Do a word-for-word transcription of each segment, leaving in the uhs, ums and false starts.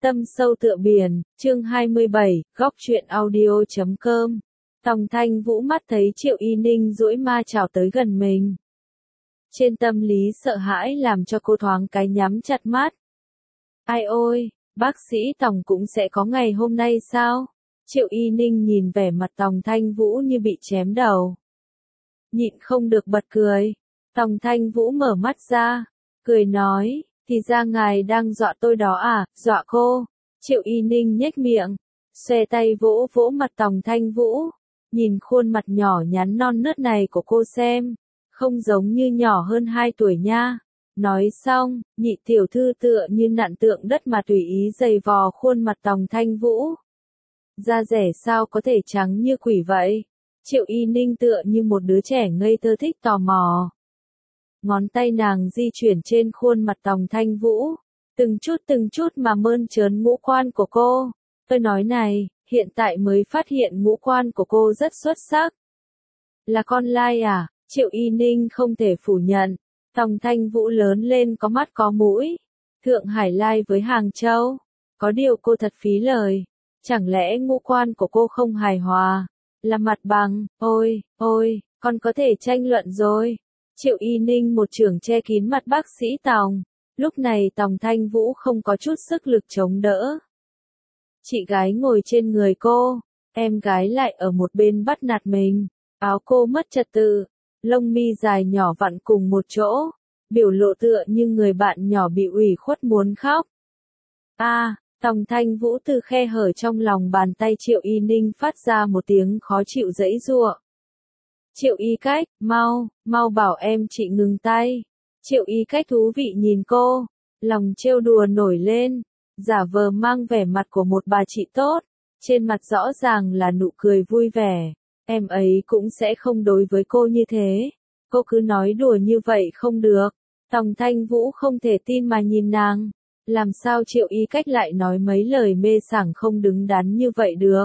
Tâm sâu tựa biển, chương hai mươi bảy, góc truyện audio chấm com. Tòng Thanh Vũ mắt thấy Triệu Y Ninh duỗi ma chảo tới gần mình. Trên tâm lý sợ hãi làm cho cô thoáng cái nhắm chặt mắt. Ai ôi, bác sĩ Tòng cũng sẽ có ngày hôm nay sao? Triệu Y Ninh nhìn vẻ mặt Tòng Thanh Vũ như bị chém đầu. Nhịn không được bật cười. Tòng Thanh Vũ mở mắt ra, cười nói, thì ra ngài đang dọa tôi đó à, dọa cô. Triệu Y Ninh nhếch miệng, xòe tay vỗ vỗ mặt Tòng Thanh Vũ, nhìn khuôn mặt nhỏ nhắn non nớt này của cô xem, không giống như nhỏ hơn hai tuổi nha. Nói xong, nhị tiểu thư tựa như nặn tượng đất mà tùy ý giày vò khuôn mặt Tòng Thanh Vũ. Da rẻ sao có thể trắng như quỷ vậy? Triệu Y Ninh tựa như một đứa trẻ ngây thơ thích tò mò. Ngón tay nàng di chuyển trên khuôn mặt Tòng Thanh Vũ, từng chút từng chút mà mơn trớn ngũ quan của cô. Tôi nói này, hiện tại mới phát hiện ngũ quan của cô rất xuất sắc. Là con lai à? Triệu Y Ninh không thể phủ nhận. Tòng Thanh Vũ lớn lên có mắt có mũi. Thượng Hải lai với Hàng Châu. Có điều cô thật phí lời. Chẳng lẽ ngũ quan của cô không hài hòa? Là mặt bằng, ôi, ôi, con có thể tranh luận rồi. Triệu Y Ninh một chưởng che kín mặt bác sĩ Tòng. Lúc này Tòng Thanh Vũ không có chút sức lực chống đỡ. Chị gái ngồi trên người cô, em gái lại ở một bên bắt nạt mình. Áo cô mất trật tự, lông mi dài nhỏ vặn cùng một chỗ, biểu lộ tựa như người bạn nhỏ bị ủy khuất muốn khóc. A, à, Tòng Thanh Vũ từ khe hở trong lòng bàn tay Triệu Y Ninh phát ra một tiếng khó chịu giãy giụa. Triệu Y Cách, mau, mau bảo em chị ngừng tay. Triệu Y Cách thú vị nhìn cô, lòng trêu đùa nổi lên, giả vờ mang vẻ mặt của một bà chị tốt, trên mặt rõ ràng là nụ cười vui vẻ. Em ấy cũng sẽ không đối với cô như thế. Cô cứ nói đùa như vậy không được. Tòng Thanh Vũ không thể tin mà nhìn nàng. Làm sao Triệu Y Cách lại nói mấy lời mê sảng không đứng đắn như vậy được?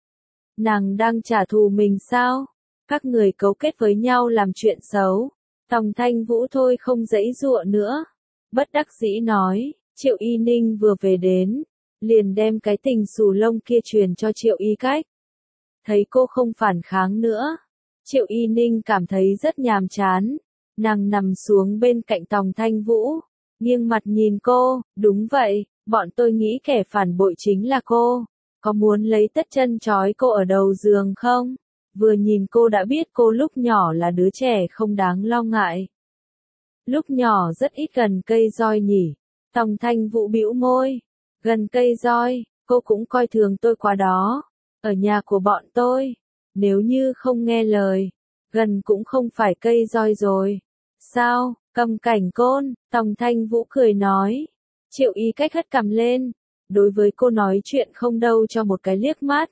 Nàng đang trả thù mình sao? Các người cấu kết với nhau làm chuyện xấu. Tòng Thanh Vũ thôi không giãy giụa nữa. Bất đắc dĩ nói, Triệu Y Ninh vừa về đến, liền đem cái tình xù lông kia truyền cho Triệu Y Cách. Thấy cô không phản kháng nữa, Triệu Y Ninh cảm thấy rất nhàm chán. Nàng nằm xuống bên cạnh Tòng Thanh Vũ, nghiêng mặt nhìn cô, đúng vậy, bọn tôi nghĩ kẻ phản bội chính là cô. Có muốn lấy tất chân trói cô ở đầu giường không? Vừa nhìn cô đã biết cô lúc nhỏ là đứa trẻ không đáng lo ngại. Lúc nhỏ rất ít gần cây roi nhỉ. Tòng Thanh Vũ bĩu môi. Gần cây roi, cô cũng coi thường tôi quá đó. Ở nhà của bọn tôi, nếu như không nghe lời, gần cũng không phải cây roi rồi. Sao, cầm cảnh côn? Tòng Thanh Vũ cười nói. Triệu Y Cách hất cằm lên, đối với cô nói chuyện không đâu cho một cái liếc mắt.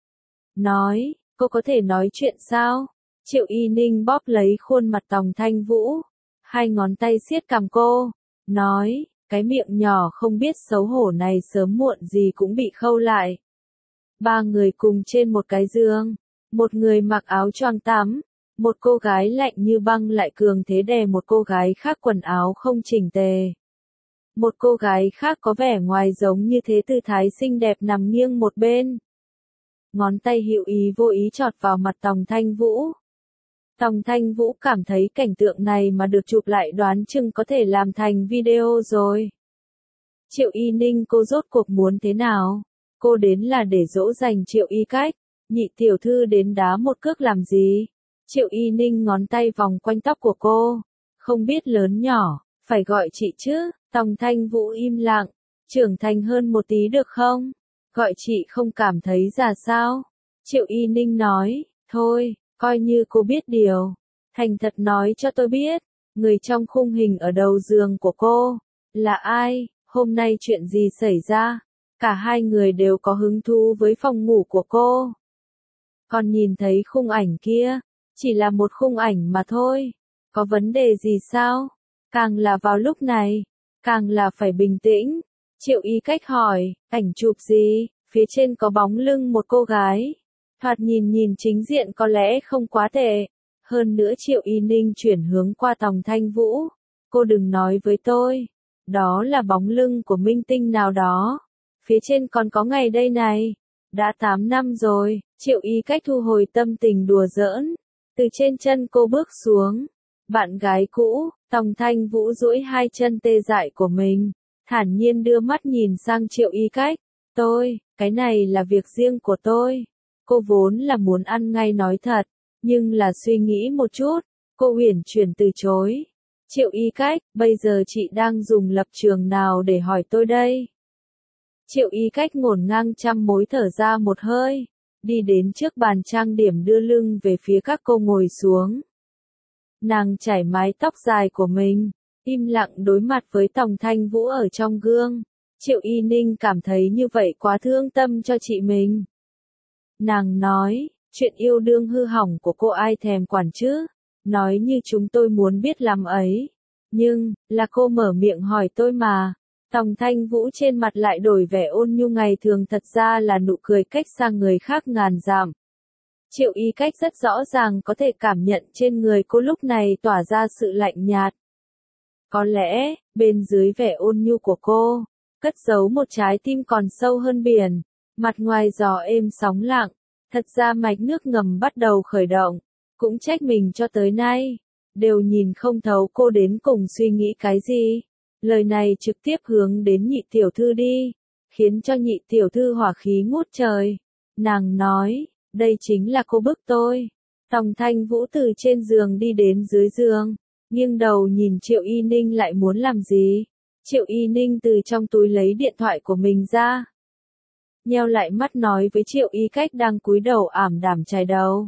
Nói, cô có thể nói chuyện sao? Triệu Y Ninh bóp lấy khuôn mặt Tòng Thanh Vũ, hai ngón tay siết cằm cô, nói, cái miệng nhỏ không biết xấu hổ này sớm muộn gì cũng bị khâu lại. Ba người cùng trên một cái giường, một người mặc áo choàng tắm, một cô gái lạnh như băng lại cường thế đè một cô gái khác quần áo không chỉnh tề. Một cô gái khác có vẻ ngoài giống như thế tư thái xinh đẹp nằm nghiêng một bên. Ngón tay hữu ý vô ý chọt vào mặt Tòng Thanh Vũ. Tòng Thanh Vũ cảm thấy cảnh tượng này mà được chụp lại đoán chừng có thể làm thành video rồi. Triệu Y Ninh cô rốt cuộc muốn thế nào? Cô đến là để dỗ dành Triệu Y Cách, nhị tiểu thư đến đá một cước làm gì? Triệu Y Ninh ngón tay vòng quanh tóc của cô, không biết lớn nhỏ, phải gọi chị chứ? Tòng Thanh Vũ im lặng, trưởng thành hơn một tí được không? Gọi chị không cảm thấy già sao? Triệu Y Ninh nói, thôi, coi như cô biết điều. Thành thật nói cho tôi biết, người trong khung hình ở đầu giường của cô, là ai? Hôm nay chuyện gì xảy ra? Cả hai người đều có hứng thú với phòng ngủ của cô. Còn nhìn thấy khung ảnh kia, chỉ là một khung ảnh mà thôi. Có vấn đề gì sao? Càng là vào lúc này, càng là phải bình tĩnh. Triệu Y Cách hỏi, ảnh chụp gì? Phía trên có bóng lưng một cô gái. Thoạt nhìn nhìn chính diện có lẽ không quá tệ. Hơn nữa Triệu Y Ninh chuyển hướng qua Tòng Thanh Vũ. Cô đừng nói với tôi. Đó là bóng lưng của minh tinh nào đó. phía trên còn có ngày đây này. Đã tám năm rồi, Triệu Y Cách thu hồi tâm tình đùa giỡn. Từ trên chân cô bước xuống. Bạn gái cũ, Tòng Thanh Vũ duỗi hai chân tê dại của mình, thản nhiên đưa mắt nhìn sang Triệu Y Cách. Tôi, cái này là việc riêng của tôi. Cô vốn là muốn ăn ngay nói thật, nhưng là suy nghĩ một chút, cô uyển chuyển từ chối. Triệu Y Cách, bây giờ chị đang dùng lập trường nào để hỏi tôi đây? Triệu Y Cách ngổn ngang trăm mối thở ra một hơi, đi đến trước bàn trang điểm đưa lưng về phía các cô ngồi xuống. Nàng chải mái tóc dài của mình, im lặng đối mặt với Tòng Thanh Vũ ở trong gương. Triệu Y Ninh cảm thấy như vậy quá thương tâm cho chị mình. Nàng nói, chuyện yêu đương hư hỏng của cô ai thèm quản chứ, nói như chúng tôi muốn biết làm ấy. Nhưng, là cô mở miệng hỏi tôi mà. Tòng Thanh Vũ trên mặt lại đổi vẻ ôn nhu ngày thường, thật ra là nụ cười cách xa người khác ngàn dặm. Triệu Y Cách rất rõ ràng có thể cảm nhận trên người cô lúc này tỏa ra sự lạnh nhạt. Có lẽ, bên dưới vẻ ôn nhu của cô, cất giấu một trái tim còn sâu hơn biển, mặt ngoài gió êm sóng lặng, thật ra mạch nước ngầm bắt đầu khởi động, cũng trách mình cho tới nay, đều nhìn không thấu cô đến cùng suy nghĩ cái gì. Lời này trực tiếp hướng đến nhị tiểu thư đi, khiến cho nhị tiểu thư hỏa khí ngút trời. Nàng nói, đây chính là cô bức tôi. Tòng Thanh Vũ từ trên giường đi đến dưới giường, nghiêng đầu nhìn Triệu Y Ninh lại muốn làm gì. Triệu Y Ninh từ trong túi lấy điện thoại của mình ra, nheo lại mắt nói với Triệu Y Cách đang cúi đầu ảm đạm chải đầu.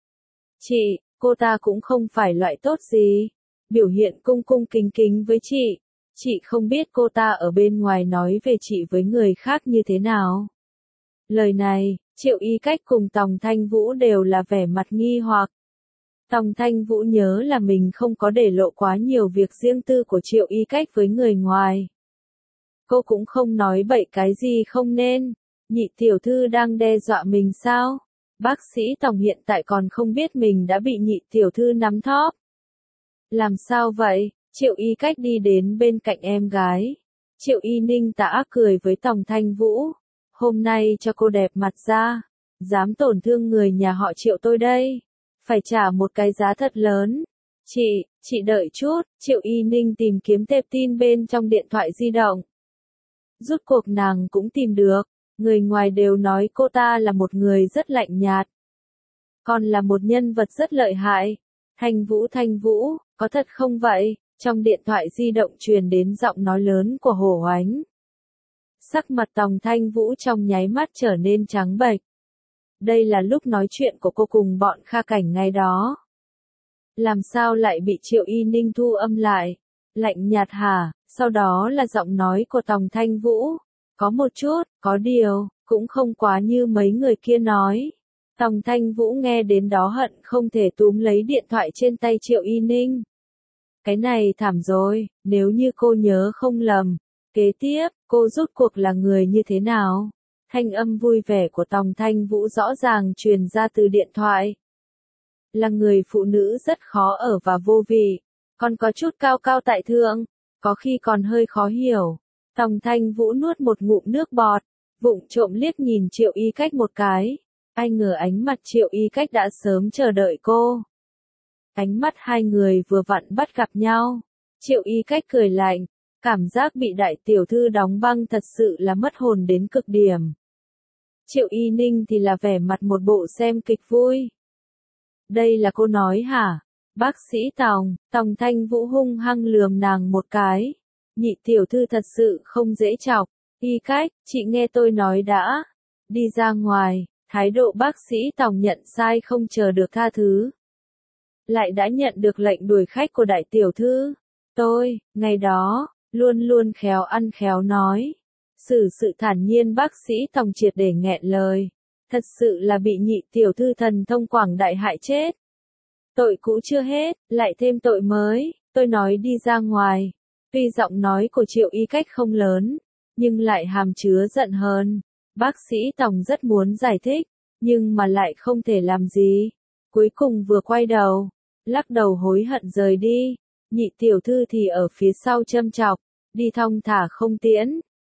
Chị, cô ta cũng không phải loại tốt gì, biểu hiện cung cung kính kính với chị. Chị không biết cô ta ở bên ngoài nói về chị với người khác như thế nào. Lời này, Triệu Y Cách cùng Tòng Thanh Vũ đều là vẻ mặt nghi hoặc. Tòng Thanh Vũ nhớ là mình không có để lộ quá nhiều việc riêng tư của Triệu Y Cách với người ngoài. Cô cũng không nói bậy cái gì không nên. Nhị tiểu thư đang đe dọa mình sao? Bác sĩ Tòng hiện tại còn không biết mình đã bị nhị tiểu thư nắm thóp. Làm sao vậy? Triệu Y Cách đi đến bên cạnh em gái. Triệu Y Ninh tà cười với Tòng Thanh Vũ. Hôm nay cho cô đẹp mặt ra. Dám tổn thương người nhà họ Triệu tôi đây. Phải trả một cái giá thật lớn. Chị, chị đợi chút. Triệu Y Ninh tìm kiếm tệp tin bên trong điện thoại di động. Rút cuộc nàng cũng tìm được. Người ngoài đều nói cô ta là một người rất lạnh nhạt. Còn là một nhân vật rất lợi hại. Thanh Vũ Thanh Vũ, có thật không vậy? Trong điện thoại di động truyền đến giọng nói lớn của Hồ Oánh. Sắc mặt Tòng Thanh Vũ trong nháy mắt trở nên trắng bệch. Đây là lúc nói chuyện của cô cùng bọn Kha Cảnh ngày đó. Làm sao lại bị Triệu Y Ninh thu âm lại? Lạnh nhạt hả? Sau đó là giọng nói của Tòng Thanh Vũ. Có một chút, có điều, cũng không quá như mấy người kia nói. Tòng Thanh Vũ nghe đến đó hận không thể túm lấy điện thoại trên tay Triệu Y Ninh. Cái này thảm rồi, nếu như cô nhớ không lầm. Kế tiếp, cô rốt cuộc là người như thế nào? Thanh âm vui vẻ của Tòng Thanh Vũ rõ ràng truyền ra từ điện thoại. Là người phụ nữ rất khó ở và vô vị, còn có chút cao cao tại thượng, có khi còn hơi khó hiểu. Tòng Thanh Vũ nuốt một ngụm nước bọt, vụng trộm liếc nhìn Triệu Y Cách một cái. Ai ngờ ánh mặt Triệu Y Cách đã sớm chờ đợi cô. Ánh mắt hai người vừa vặn bắt gặp nhau. Triệu Y Cách cười lạnh, cảm giác bị đại tiểu thư đóng băng thật sự là mất hồn đến cực điểm. Triệu Y Ninh thì là vẻ mặt một bộ xem kịch vui. Đây là cô nói hả? Bác sĩ Tòng, Tòng Thanh Vũ hung hăng lườm nàng một cái. Nhị tiểu thư thật sự không dễ chọc. Y Cách, chị nghe tôi nói đã. Đi ra ngoài, thái độ bác sĩ Tòng nhận sai không chờ được tha thứ. Lại đã nhận được lệnh đuổi khách của đại tiểu thư. Tôi, ngày đó, luôn luôn khéo ăn khéo nói. Xử sự thản nhiên bác sĩ Tòng triệt để nghẹn lời. Thật sự là bị nhị tiểu thư thần thông quảng đại hại chết. Tội cũ chưa hết, lại thêm tội mới, tôi nói đi ra ngoài. Tuy giọng nói của Triệu Y Cách không lớn, nhưng lại hàm chứa giận hờn. Bác sĩ Tòng rất muốn giải thích, nhưng mà lại không thể làm gì. Cuối cùng vừa quay đầu, lắc đầu hối hận rời đi. Nhị tiểu thư thì ở phía sau châm chọc, đi thong thả không tiễn.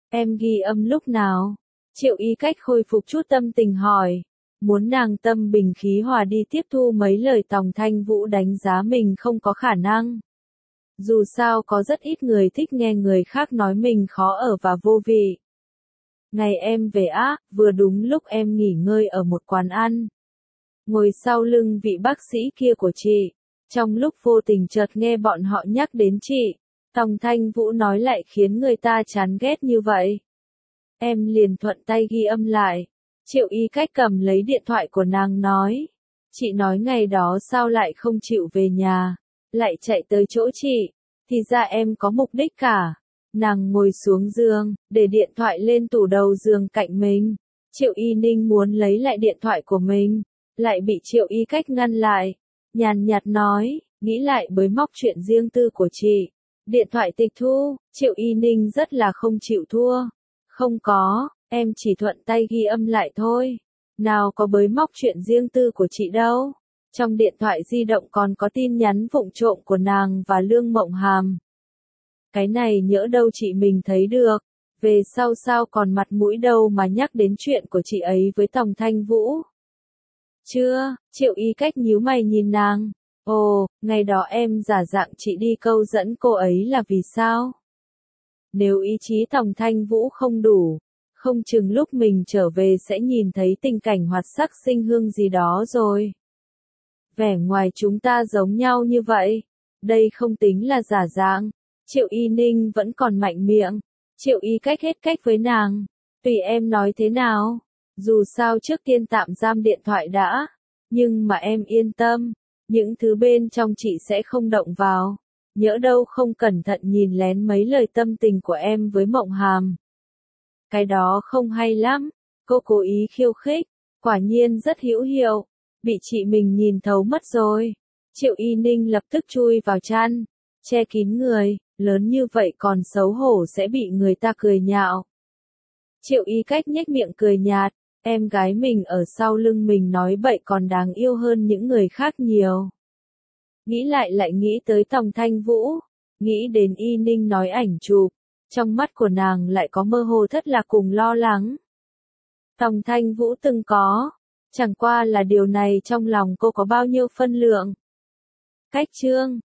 Em ghi âm lúc nào? Triệu Y Cách khôi phục chút tâm tình hỏi. Muốn nàng tâm bình khí hòa đi tiếp thu mấy lời Tòng Thanh Vũ đánh giá mình không có khả năng. Dù sao có rất ít người thích nghe người khác nói mình khó ở và vô vị. Ngày em về á, vừa đúng lúc em nghỉ ngơi ở một quán ăn. Ngồi sau lưng vị bác sĩ kia của chị. Trong lúc vô tình chợt nghe bọn họ nhắc đến chị. Tòng Thanh Vũ nói lại khiến người ta chán ghét như vậy. Em liền thuận tay ghi âm lại. Triệu Y Cách cầm lấy điện thoại của nàng nói. Chị nói ngày đó sao lại không chịu về nhà, lại chạy tới chỗ chị. Thì ra em có mục đích cả. Nàng ngồi xuống giường, để điện thoại lên tủ đầu giường cạnh mình. Triệu Y Ninh muốn lấy lại điện thoại của mình, lại bị Triệu Y Cách ngăn lại. Nhàn nhạt nói, nghĩ lại bới móc chuyện riêng tư của chị. Điện thoại tịch thu, Triệu Y Ninh rất là không chịu thua. Không có, em chỉ thuận tay ghi âm lại thôi. Nào có bới móc chuyện riêng tư của chị đâu. Trong điện thoại di động còn có tin nhắn vụng trộm của nàng và Lương Mộng Hàm. Cái này nhỡ đâu chị mình thấy được. Về sau sao còn mặt mũi đâu mà nhắc đến chuyện của chị ấy với Tòng Thanh Vũ. Chưa, Triệu Y Cách nhíu mày nhìn nàng. Ồ, ngày đó em giả dạng chị đi câu dẫn cô ấy là vì sao? Nếu ý chí Tòng Thanh Vũ không đủ, không chừng lúc mình trở về sẽ nhìn thấy tình cảnh hoạt sắc sinh hương gì đó rồi. Vẻ ngoài chúng ta giống nhau như vậy. Đây không tính là giả dạng. Triệu Y Ninh vẫn còn mạnh miệng. Triệu Y Cách hết cách với nàng. Tùy em nói thế nào. Dù sao trước tiên tạm giam điện thoại đã. Nhưng mà em yên tâm. Những thứ bên trong chị sẽ không động vào. Nhỡ đâu không cẩn thận nhìn lén mấy lời tâm tình của em với Mộng Hàm. Cái đó không hay lắm. Cô cố ý khiêu khích. Quả nhiên rất hữu hiệu. Bị chị mình nhìn thấu mất rồi. Triệu Y Ninh lập tức chui vào chăn. Che kín người. Lớn như vậy còn xấu hổ sẽ bị người ta cười nhạo. Triệu Y Cách nhếch miệng cười nhạt. Em gái mình ở sau lưng mình nói bậy còn đáng yêu hơn những người khác nhiều. Nghĩ lại lại nghĩ tới Tòng Thanh Vũ. Nghĩ đến Y Ninh nói ảnh chụp. Trong mắt của nàng lại có mơ hồ thất lạc cùng lo lắng. Tòng Thanh Vũ từng có. Chẳng qua là điều này trong lòng cô có bao nhiêu phân lượng. Cách chương